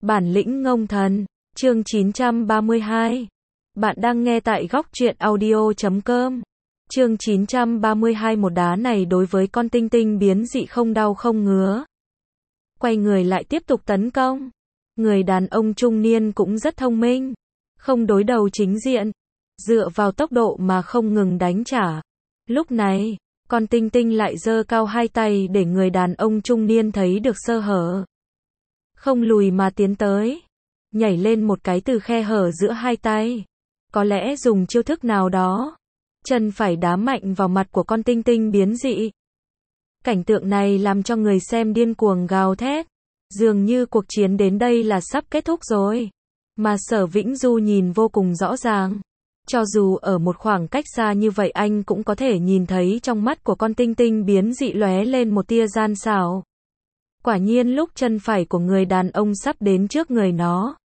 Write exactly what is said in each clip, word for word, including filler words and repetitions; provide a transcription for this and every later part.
Bản lĩnh ngông thần, chương chín trăm ba mươi hai. Bạn đang nghe tại góc truyện audio chấm com. Chương chín trăm ba mươi hai. Một đá này đối với con tinh tinh biến dị không đau không ngứa. Quay người lại tiếp tục tấn công. Người đàn ông trung niên cũng rất thông minh. Không đối đầu chính diện. Dựa vào tốc độ mà không ngừng đánh trả. Lúc này, con tinh tinh lại giơ cao hai tay để người đàn ông trung niên thấy được sơ hở. Không lùi mà tiến tới. Nhảy lên một cái từ khe hở giữa hai tay. Có lẽ dùng chiêu thức nào đó. Chân phải đá mạnh vào mặt của con tinh tinh biến dị. Cảnh tượng này làm cho người xem điên cuồng gào thét. Dường như cuộc chiến đến đây là sắp kết thúc rồi. Mà Sở Vĩnh Du nhìn vô cùng rõ ràng. Cho dù ở một khoảng cách xa như vậy anh cũng có thể nhìn thấy trong mắt của con tinh tinh biến dị lóe lên một tia gian xảo. Quả nhiên lúc chân phải của người đàn ông sắp đến trước người nó.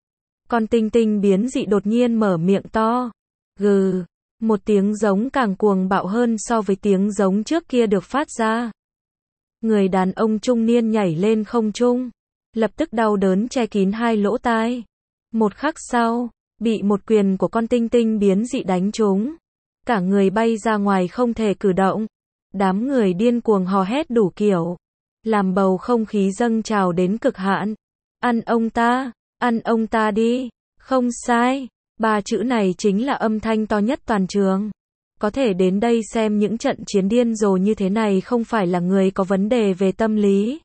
Con tinh tinh biến dị đột nhiên mở miệng to. Gừ, một tiếng giống càng cuồng bạo hơn so với tiếng giống trước kia được phát ra. Người đàn ông trung niên nhảy lên không trung. Lập tức đau đớn che kín hai lỗ tai. Một khắc sau, bị một quyền của con tinh tinh biến dị đánh trúng. Cả người bay ra ngoài không thể cử động. Đám người điên cuồng hò hét đủ kiểu. Làm bầu không khí dâng trào đến cực hạn. Ăn ông ta, ăn ông ta đi. Không sai, ba chữ này chính là âm thanh to nhất toàn trường. Có thể đến đây xem những trận chiến điên rồ như thế này không phải là người có vấn đề về tâm lý.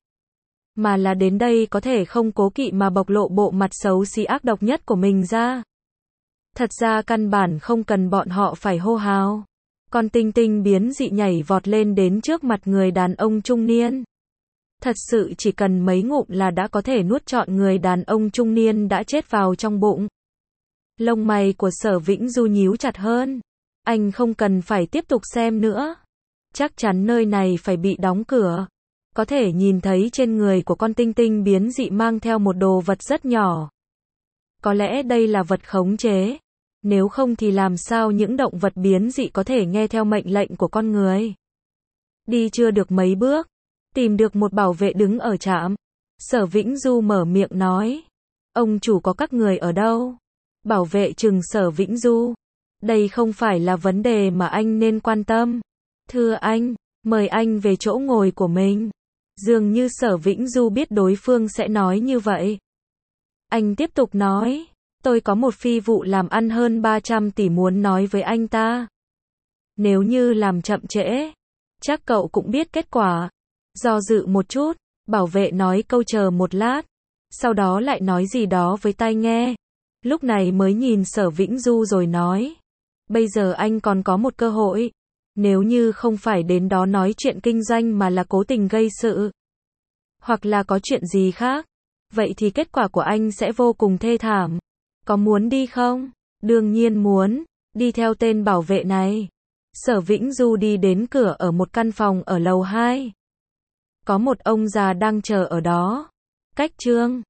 Mà là đến đây có thể không cố kỵ mà bộc lộ bộ mặt xấu xí ác độc nhất của mình ra. Thật ra căn bản không cần bọn họ phải hô hào. Con tinh tinh biến dị nhảy vọt lên đến trước mặt người đàn ông trung niên. Thật sự chỉ cần mấy ngụm là đã có thể nuốt trọn người đàn ông trung niên đã chết vào trong bụng. Lông mày của Sở Vĩnh Du nhíu chặt hơn. Anh không cần phải tiếp tục xem nữa. Chắc chắn nơi này phải bị đóng cửa. Có thể nhìn thấy trên người của con tinh tinh biến dị mang theo một đồ vật rất nhỏ. Có lẽ đây là vật khống chế. Nếu không thì làm sao những động vật biến dị có thể nghe theo mệnh lệnh của con người. Đi chưa được mấy bước. Tìm được một bảo vệ đứng ở trạm. Sở Vĩnh Du mở miệng nói. Ông chủ có các người ở đâu? Bảo vệ trừng Sở Vĩnh Du. Đây không phải là vấn đề mà anh nên quan tâm. Thưa anh, mời anh về chỗ ngồi của mình. Dường như Sở Vĩnh Du biết đối phương sẽ nói như vậy. Anh tiếp tục nói. Tôi có một phi vụ làm ăn hơn ba trăm tỷ muốn nói với anh ta. Nếu như làm chậm trễ, chắc cậu cũng biết kết quả. Do dự một chút, bảo vệ nói câu chờ một lát. Sau đó lại nói gì đó với tai nghe. Lúc này mới nhìn Sở Vĩnh Du rồi nói. Bây giờ anh còn có một cơ hội. Nếu như không phải đến đó nói chuyện kinh doanh mà là cố tình gây sự. Hoặc là có chuyện gì khác. Vậy thì kết quả của anh sẽ vô cùng thê thảm. Có muốn đi không? Đương nhiên muốn. Đi theo tên bảo vệ này. Sở Vĩnh Du đi đến cửa ở một căn phòng ở lầu hai. Có một ông già đang chờ ở đó. Cách Trương,